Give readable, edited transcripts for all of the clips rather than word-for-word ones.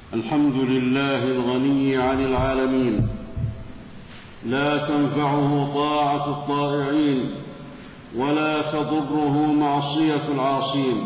الحمد لله الغني عن العالمين، لا تنفعه طاعة الطائعين ولا تضره معصية العاصين.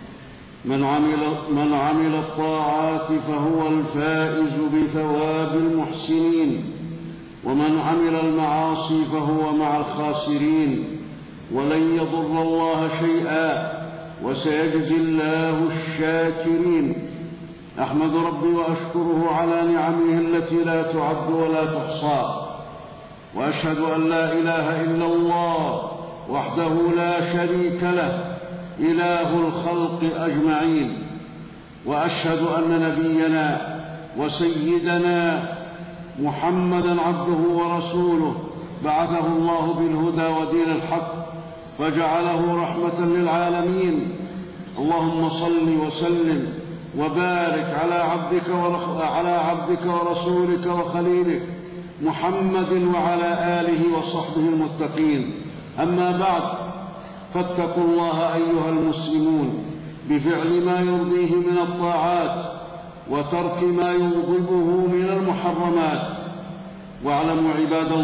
من عمل الطاعات فهو الفائز بثواب المحسنين، ومن عمل المعاصي فهو مع الخاسرين، ولن يضر الله شيئا، وسيجزي الله الشاكرين. أحمد ربي وأشكره على نعمه التي لا تعد ولا تحصى، وأشهد أن لا إله إلا الله وحده لا شريك له إله الخلق أجمعين، وأشهد أن نبينا وسيدنا محمدًا عبده ورسوله بعثه الله بالهدى ودين الحق فجعله رحمة للعالمين. اللهم صل وسلم وبارك على عبدك ورسولك وخليلك محمد وعلى آله وصحبه المتقين. أما بعد، فاتقوا الله أيها المسلمون بفعل ما يرضيه من الطاعات وترك ما يغضبه من المحرمات. واعلموا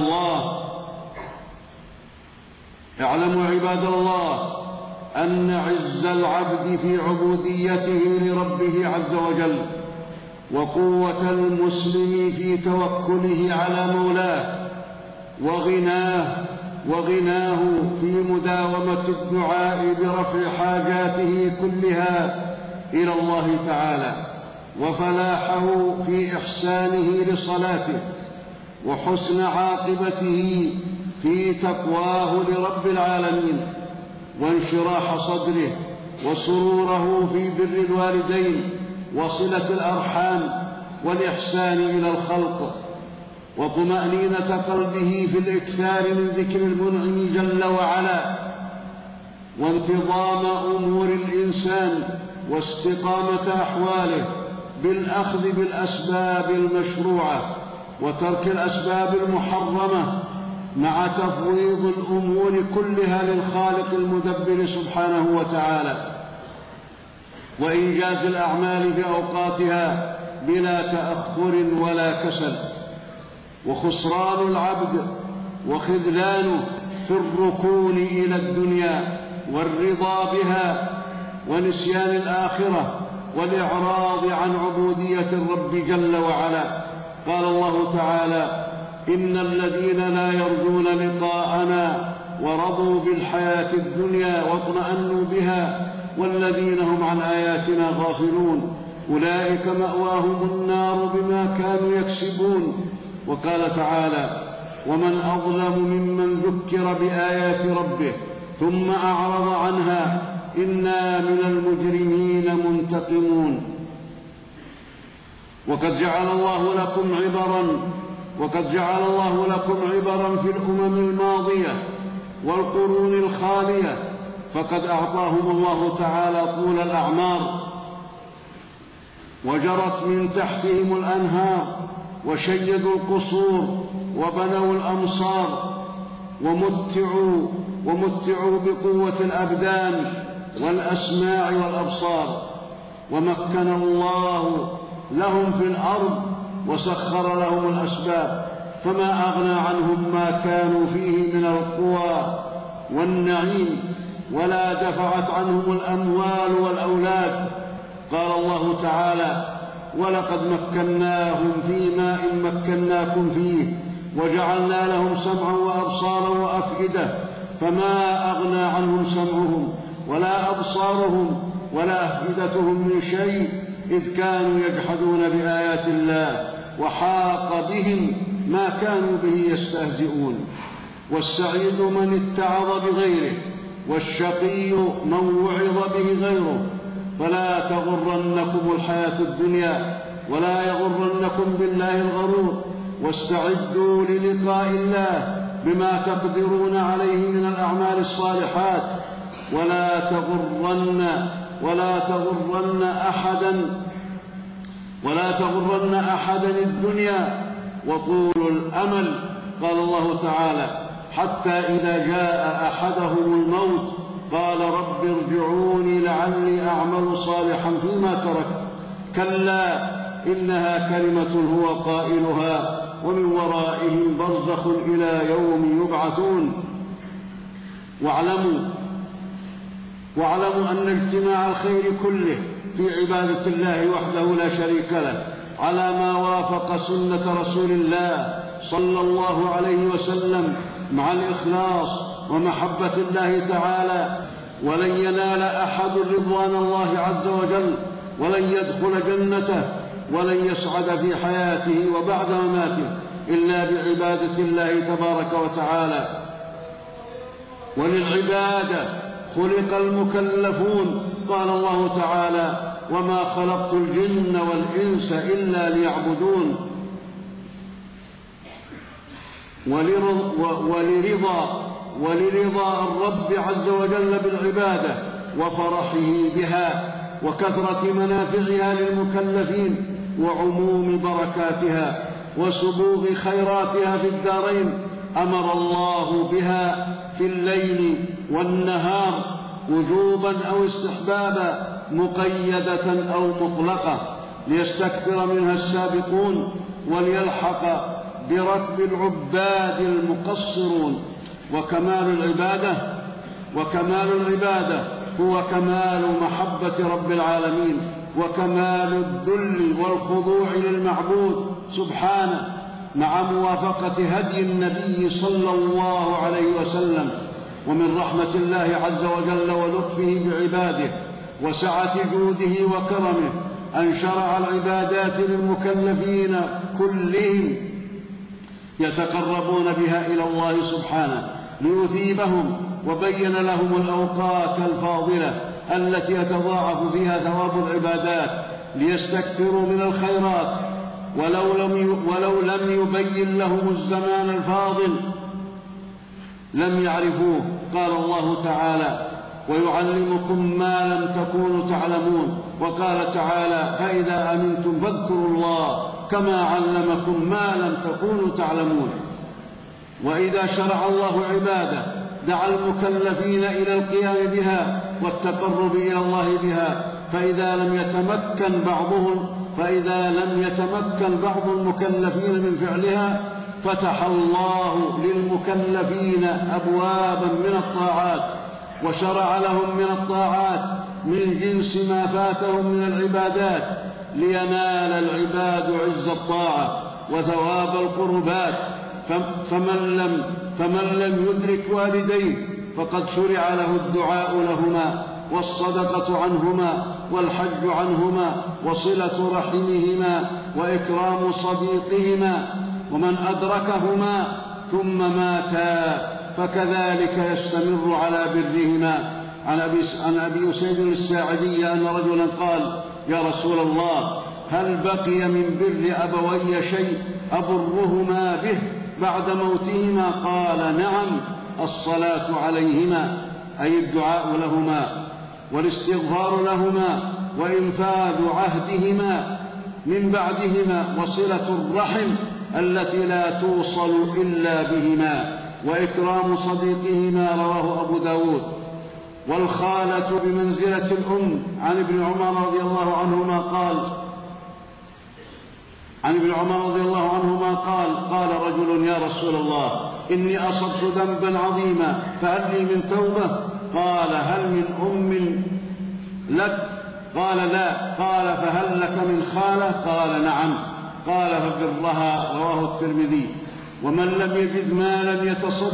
عباد الله أن عز العبد في عبوديته لربه عز وجل، وقوة المسلم في توكله على مولاه، وغناه في مداومة الدعاء برفع حاجاته كلها إلى الله تعالى، وفلاحه في إحسانه لصلاته، وحسن عاقبته في تقواه لرب العالمين، وانشراح صدره، وسروره في بر الوالدين وصلة الأرحام والإحسان إلى الخلق، وطمأنينة قلبه في الإكثار من ذكر المنعم جل وعلا، وانتظام أمور الإنسان واستقامة أحواله بالأخذ بالأسباب المشروعة وترك الأسباب المحرمة، مع تفويض الأمور كلها للخالق المدبر سبحانه وتعالى، وإنجاز الأعمال في أوقاتها بلا تأخر ولا كسل. وخسران العبد وخذلانه في الركون إلى الدنيا والرضا بها ونسيان الآخرة والإعراض عن عبودية الرب جل وعلا. قال الله تعالى: إن الذين لا يرجون لقاءنا ورضوا بالحياة الدنيا واطمأنوا بها والذين هم عن آياتنا غافلون أولئك مأواهم النار بما كانوا يكسبون. وقال تعالى: ومن أظلم ممن ذكر بآيات ربه ثم أعرض عنها إنا من المجرمين منتقمون. وقد جعل الله لكم عبرا في الأمم الماضية والقرون الخالية، فقد أعطاهم الله تعالى طول الأعمار، وجرت من تحتهم الأنهار، وشيدوا القصور، وبنوا الأمصار، ومتعوا بقوة الأبدان والأسماع والأبصار، ومكن الله لهم في الأرض وسخر لهم الأسباب، فما أغنى عنهم ما كانوا فيه من القوى والنعيم، ولا دفعت عنهم الأموال والأولاد. قال الله تعالى: ولقد مكناهم في ماء مكناكم فيه وجعلنا لهم سمعا وأبصارا وأفئدة فما أغنى عنهم سمعهم ولا أبصارهم ولا أفئدتهم من شيء إذ كانوا يجحدون بآيات الله وحاق بهم ما كانوا به يستهزئون. والسعيد من اتعظ بغيره، والشقي من وعظ به غيره. فلا تغرنكم الحياة الدنيا ولا يغرنكم بالله الغرور، واستعدوا للقاء الله بما تقدرون عليه من الأعمال الصالحات، ولا تغرن أحدا الدنيا وطول الأمل. قال الله تعالى: حتى إذا جاء أحدهم الموت قال رب ارجعوني لعلي أعمل صالحا فيما تركت كلا إنها كلمة هو قائلها ومن ورائهم برزخ إلى يوم يبعثون. واعلموا أن اجتماع الخير كله في عبادة الله وحده لا شريك له على ما وافق سنة رسول الله صلى الله عليه وسلم مع الإخلاص ومحبة الله تعالى، ولن ينال أحد رضوان الله عز وجل، ولن يدخل جنته، ولن يسعد في حياته وبعد مماته إلا بعبادة الله تبارك وتعالى. وللعبادة خلق المكلفون، قال الله تعالى: وما خلقت الجن والإنس إلا ليعبدون. ولرضا الرب عز وجل بالعبادة وفرحه بها وكثرة منافعها للمكلفين وعموم بركاتها وسبوغ خيراتها في الدارين أمر الله بها في الليل والنهار وجوبا أو استحبابا، مقيدة أو مطلقة، ليستكثر منها السابقون وليلحق بركب العباد المقصرون. وكمال العبادة هو كمال محبة رب العالمين وكمال الذل والخضوع للمعبود سبحانه، مع موافقة هدي النبي صلى الله عليه وسلم. ومن رحمة الله عز وجل ولطفه بعباده وسعة جوده وكرمه أن شرع العبادات للمكلفين كلهم يتقربون بها إلى الله سبحانه ليثيبهم، وبين لهم الأوقات الفاضلة التي يتضاعف فيها ثواب العبادات ليستكثروا من الخيرات، ولو لم يبين لهم الزمان الفاضل لم يعرفوه. قال الله تعالى: ويعلمكم ما لم تكونوا تعلمون. وقال تعالى: فإذا أمنتم فاذكروا الله كما علمكم ما لم تكونوا تعلمون. وإذا شرع الله عباده دعا المكلفين إلى القيام بها والتقرب إلى الله بها، فإذا لم يتمكن بعض المكلفين من فعلها فتح الله للمكلفين أبوابا من الطاعات، وشرع لهم من الطاعات من جنس ما فاتهم من العبادات، لينال العباد عز الطاعة وثواب القربات. فمن لم يدرك والديه فقد شرع له الدعاء لهما والصدقة عنهما والحج عنهما وصلة رحمهما وإكرام صديقهما. ومن أدركهما ثم ماتا فكذلك يستمر على برهما. عن أبي أسيد الساعدي أن رجلا قال: يا رسول الله، هل بقي من بر أبوي شيء أبرهما به بعد موتهما؟ قال: نعم، الصلاة عليهما، أي الدعاء لهما والاستغفار لهما وإنفاذ عهدهما من بعدهما، وصلة الرحم التي لا توصل إلا بهما، وإكرام صديقهما. رواه أبو داود. والخالة بمنزلة الأم. عن ابن عمر رضي الله عنهما قال: قال رجل: يا رسول الله، إني أصبت ذنبا عظيما فهل لي من توبة؟ قال: هل من أم لك؟ قال: لا. قال: فهل لك من خالة؟ قال: نعم. قال: فبرها. رواه الترمذي. ومن لم يجد مالا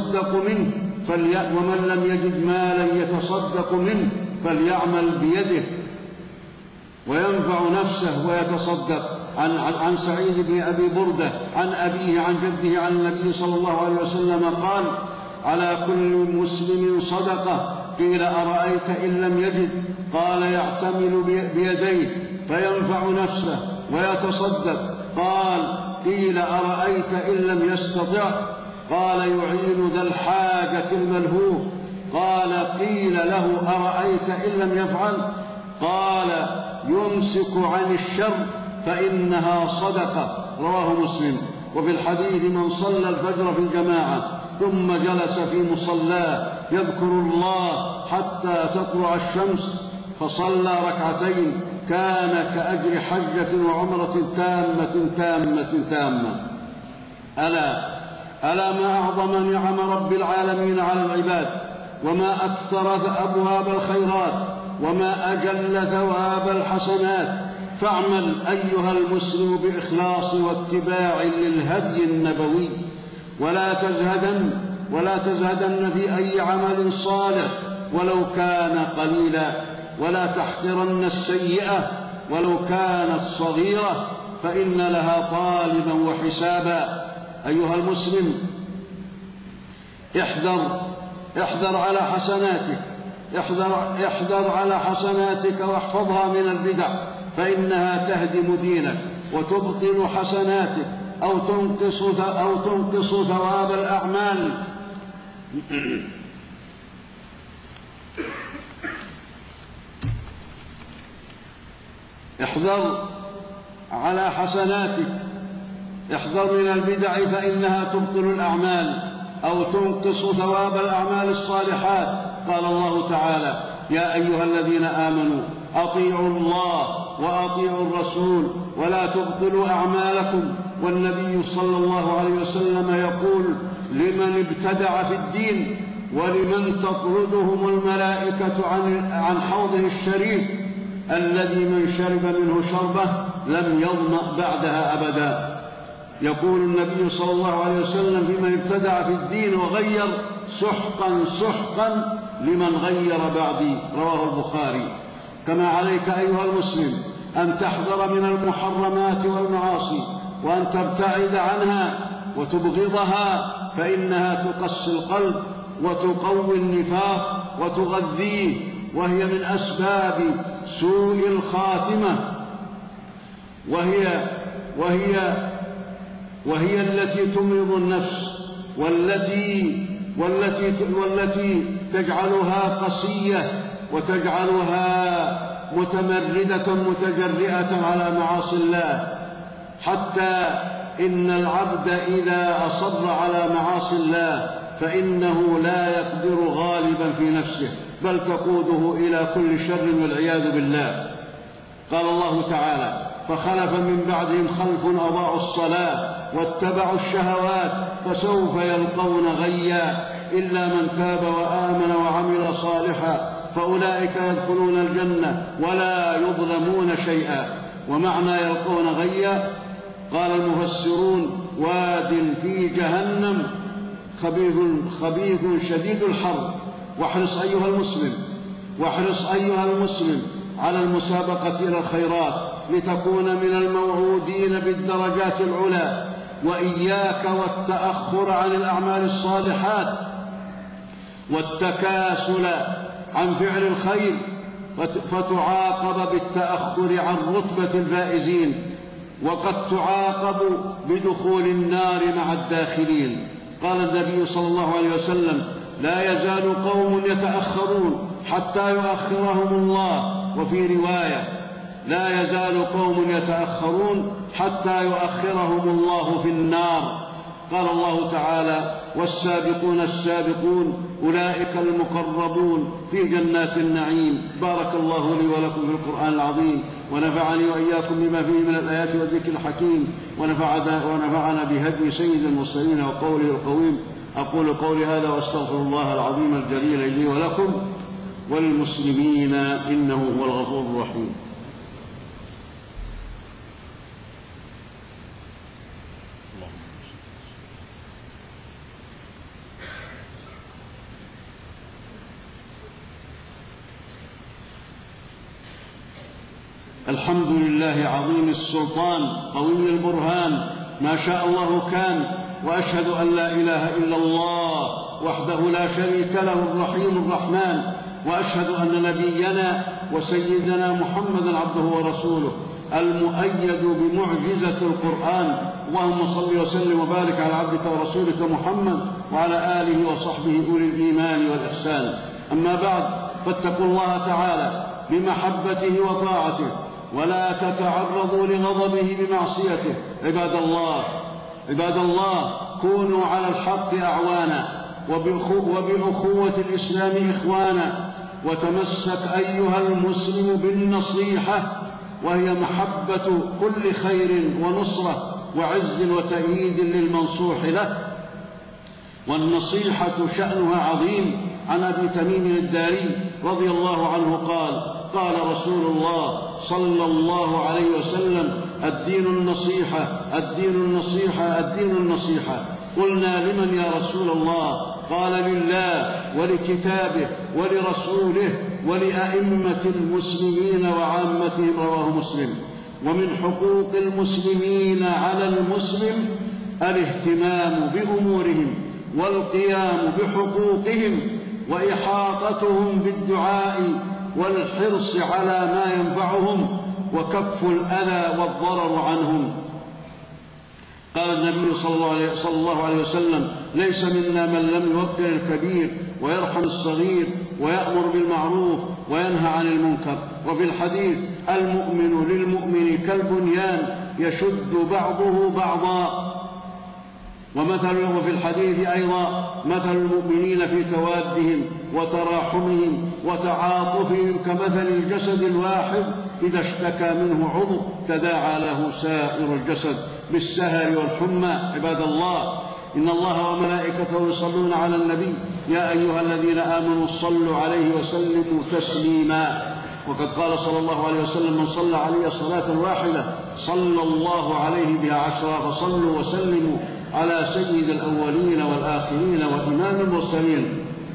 يتصدق منه فليعمل بيده وينفع نفسه ويتصدق. عن سعيد بن أبي بردة عن أبيه عن جده عن النبي صلى الله عليه وسلم قال: على كل مسلم صدقة. قيل: أرأيت إن لم يجد؟ قال: يعتمل بيديه فينفع نفسه ويتصدق. قيل: أرأيت إن لم يستطع؟ قال: يعين ذا الحاجة الملهوف. قيل له: أرأيت إن لم يفعل؟ قال: يمسك عن الشر فإنها صدقة. رواه مسلم. وفي الحديث: من صلى الفجر في الجماعة ثم جلس في مصلاه يذكر الله حتى تطلع الشمس فصلى ركعتين كان كأجر حجة وعمرة تامة. ألا ما أعظم نعم رب العالمين على العباد، وما أكثر أبواب الخيرات، وما أجل ثواب الحسنات. فاعمل أيها المسلم بإخلاص واتباع للهدي النبوي، ولا تزهدن في أي عمل صالح ولو كان قليلا، ولا تحقرن السيئة ولو كانت صغيرة، فإن لها طالبا وحسابا. أيها المسلم، احذر على حسناتك واحفظها من البدع، فإنها تهدم دينك وتبطل حسناتك أو تنقص ثواب الأعمال. احذر من البدع فإنها تبطل الأعمال أو تنقص ثواب الأعمال الصالحات. قال الله تعالى: يا أيها الذين آمنوا أطيعوا الله وأطيعوا الرسول ولا تبطلوا أعمالكم. والنبي صلى الله عليه وسلم يقول لمن ابتدع في الدين ولمن تطردهم الملائكة عن حوضه الشريف الذي من شرب منه شربة لم يظمأ بعدها أبدا. يقول النبي صلى الله عليه وسلم في من ابتدع في الدين وغير: سحقا لمن غير بعدي. رواه البخاري. كما عليك أيها المسلم أن تحذر من المحرمات والمعاصي، وأن تبتعد عنها وتبغضها، فإنها تقسي القلب وتقوي النفاق وتغذيه، وهي من أسباب سوء الخاتمة، وهي التي تمرض النفس، والتي تجعلها قسية وتجعلها متمردة متجرئة على معاصي الله، حتى إن العبد إذا أصر على معاصي الله فإنه لا يقدر غالبا في نفسه، بل تقوده إلى كل شر والعياذ بالله. قال الله تعالى: فخلف من بعدهم خلف أضاعوا الصلاة واتبعوا الشهوات فسوف يلقون غيا إلا من تاب وآمن وعمل صالحا فأولئك يدخلون الجنة ولا يظلمون شيئا. ومعنى يلقون غيا قال المفسرون: واد في جهنم خبيث شديد الحر. واحرص أيها المسلم على المسابقة إلى الخيرات لتكون من الموعودين بالدرجات العلى، وإياك والتأخر عن الأعمال الصالحات والتكاسل عن فعل الخير، فتعاقب بالتأخر عن رتبة الفائزين، وقد تعاقب بدخول النار مع الداخلين. قال النبي صلى الله عليه وسلم: لا يزال قوم يتأخرون حتى يؤخرهم الله. وفي رواية: لا يزال قوم يتأخرون حتى يؤخرهم الله في النار. قال الله تعالى: والسابقون السابقون أولئك المقربون في جنات النعيم. بارك الله لي ولكم في القرآن العظيم، ونفعني وإياكم بما فيه من الآيات والذكر الحكيم، ونفعنا بهدي سيد المرسلين وقوله القويم. أقول قولي هذا وأستغفر الله العظيم الجليل لي ولكم والمسلمين، إنه هو الغفور الرحيم. الحمد لله عظيم السلطان قوي البرهان، ما شاء الله كان، وأشهد أن لا إله إلا الله وحده لا شريك له الرحيم الرحمن، وأشهد أن نبينا وسيدنا محمدًا عبده ورسوله المؤيد بمعجزة القرآن. اللهم صل وسلم وبارك على عبدك ورسولك محمد وعلى آله وصحبه أولي الإيمان والإحسان. أما بعد، فاتقوا الله تعالى بمحبته وطاعته، ولا تتعرضوا لغضبه بمعصيته. عباد الله، كونوا على الحق أعوانا، وبأخوة الإسلام إخوانا، وتمسك أيها المسلم بالنصيحة وهي محبة كل خير ونصرة وعز وتأييد للمنصوح له. والنصيحة شأنها عظيم. عن أبي تميم الداري رضي الله عنه قال: قال رسول الله صلى الله عليه وسلم: الدين النصيحة، الدين النصيحة، الدين النصيحة. قلنا: لمن يا رسول الله؟ قال: لله ولكتابه ولرسوله ولأئمة المسلمين وعامتهم. رواه مسلم. ومن حقوق المسلمين على المسلم الاهتمام بأمورهم والقيام بحقوقهم وإحاطتهم بالدعاء والحرص على ما ينفعهم وكف الأذى والضرر عنهم. قال النبي صلى الله عليه وسلم: ليس منا من لم يوقر الكبير ويرحم الصغير ويأمر بالمعروف وينهى عن المنكر. وفي الحديث: المؤمن للمؤمن كالبنيان يشد بعضه بعضا. وفي الحديث أيضا: مثل المؤمنين في توادهم وتراحمهم وتعاطفهم كمثل الجسد الواحد إذا اشتكى منه عضو تداعى له سائر الجسد بالسهر والحمى. عباد الله، إن الله وملائكته يصلون على النبي: يا أيها الذين آمنوا صلوا عليه وسلموا تسليما. وقد قال صلى الله عليه وسلم: من صلى علي صلاة واحدة صلى الله عليه بها 10. فصلوا وسلموا على سيد الأولين والآخرين وإمام المرسلين.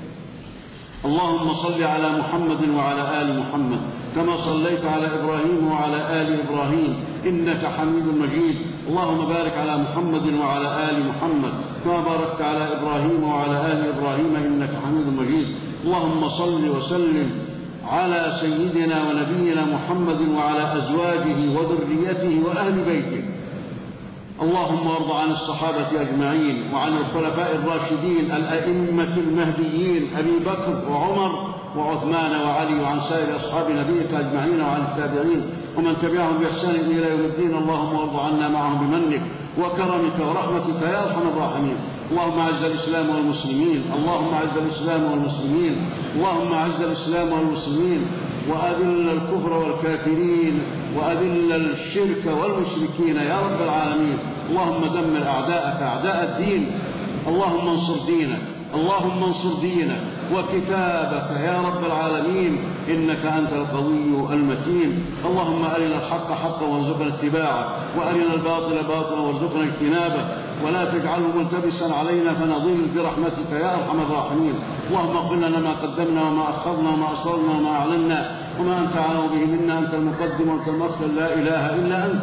اللهم صل على محمد وعلى آل محمد كما صليت على إبراهيم وعلى آل إبراهيم إنك حميد مجيد. اللهم بارك على محمد وعلى آل محمد كما باركت على إبراهيم وعلى آل إبراهيم إنك حميد مجيد. اللهم صل وسلم على سيدنا ونبينا محمد وعلى أزواجه وذريته وأهل بيته. اللهم وارض عن الصحابة أجمعين وعن الخلفاء الراشدين الأئمة المهديين أبي بكر وعمر وعثمان وعلي وعن سائر أصحاب نبيك أجمعين وعن التابعين ومن تبعهم بإحسان إلى يوم الدين. اللهم وارض عنا معهم بمنك وكرمك ورحمتك يا أرحم الراحمين. اللهم أعز الإسلام والمسلمين، اللهم أعز الإسلام والمسلمين، اللهم أعز الإسلام والمسلمين، وأذل الكفر والكافرين، وأذل الشرك والمشركين يا رب العالمين. اللهم دمر أعداءك أعداء الدين. اللهم انصر دينك، اللهم انصر دينك وكتابك يا رب العالمين، إنك أنت القوي المتين. اللهم أرنا الحق حقا وارزقنا اتباعه، وأرنا الباطل باطلا وارزقنا اجتنابه، ولا تجعله ملتبسا علينا فنضل برحمتك يا أرحم الراحمين. اللهم اغفر لنا ما قدمنا وما أخرنا وما أسررنا وما أعلنا وما أنت أعلم به منا، أنت المقدم وأنت المؤخر، لا إله إلا أنت.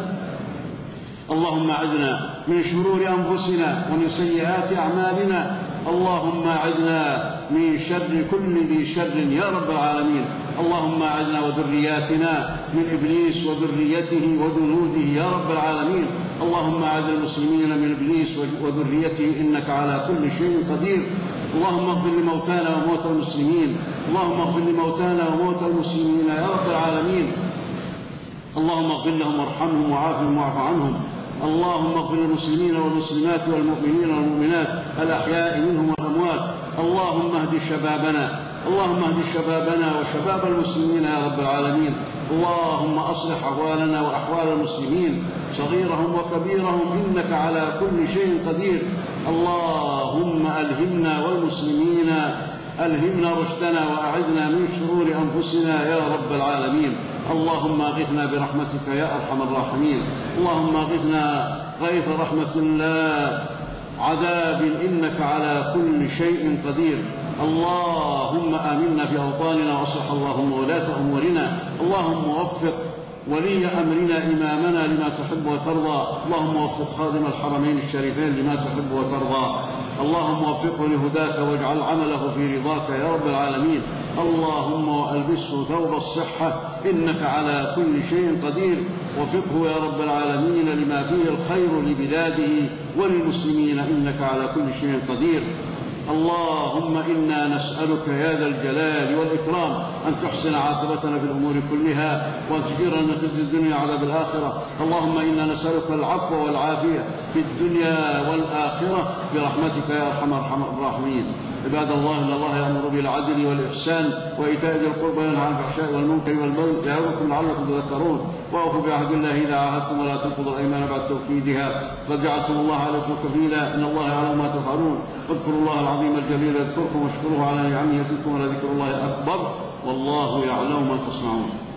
اللهم أعذنا من شرور أنفسنا ومن سيئات أعمالنا، اللهم أعذنا من شر كل ذي شر يا رب العالمين. اللهم أعذنا وذرياتنا من إبليس وذريته وجنوده يا رب العالمين. اللهم أعذ المسلمين من إبليس وذريته إنك على كل شيء قدير. اللهم اغفر لموتانا وموتى المسلمين، اللهم اغفر لموتانا وموتى المسلمين يا رب العالمين. اللهم اغفر لهم وارحمهم وعافهم واعف عنهم. اللهم اغفر للمسلمين والمسلمات والمؤمنين والمؤمنات الأحياء منهم والأموات. اللهم اهد شبابنا، اللهم اهد شبابنا وشباب المسلمين يا رب العالمين. اللهم أصلح أحوالنا وأحوال المسلمين صغيرهم وكبيرهم إنك على كل شيء قدير. اللهم ألهمنا والمسلمين ألهمنا رشدنا وأعذنا من شرور أنفسنا يا رب العالمين. اللهم أغثنا برحمتك يا أرحم الراحمين. اللهم أغثنا غيث رحمة لا عذاب إنك على كل شيء قدير. اللهم آمنا في أوطاننا واصلح اللهم ولاة أمورنا. اللهم وفق ولي أمرنا إمامنا لما تحب وترضى. اللهم وفق خادم الحرمين الشريفين لما تحب وترضى. اللهم وفقه لهداك واجعل عمله في رضاك يا رب العالمين. اللهم وألبسه ثوب الصحة إنك على كل شيء قدير. وفقه يا رب العالمين لما فيه الخير لبلاده وللمسلمين إنك على كل شيء قدير. اللهم إنا نسألك يا ذا الجلال والإكرام أن تحسن عاقبتنا في الأمور كلها وأن تجيرنا من خزي الدنيا وعذاب الآخرة. اللهم إنا نسألك العفو والعافية في الدنيا والآخرة برحمتك يا أرحم الراحمين. عباد الله إن الله يأمر بالعدل والإحسان وإيتاء ذي القربى وينهى عن الفحشاء والمنكر والبغي يعظكم لعلكم تذكرون وأوفوا بعهد الله إذا عاهدتم ولا تنقضوا الأيمان بعد توكيدها قد جعلتم الله عليكم كفيلا إن الله يعلم ما تفعلون واذكروا الله العظيم الجليل يذكركم واشكروه على نعمه يزدكم ولذكر الله أكبر والله يعلم ما تصنعون.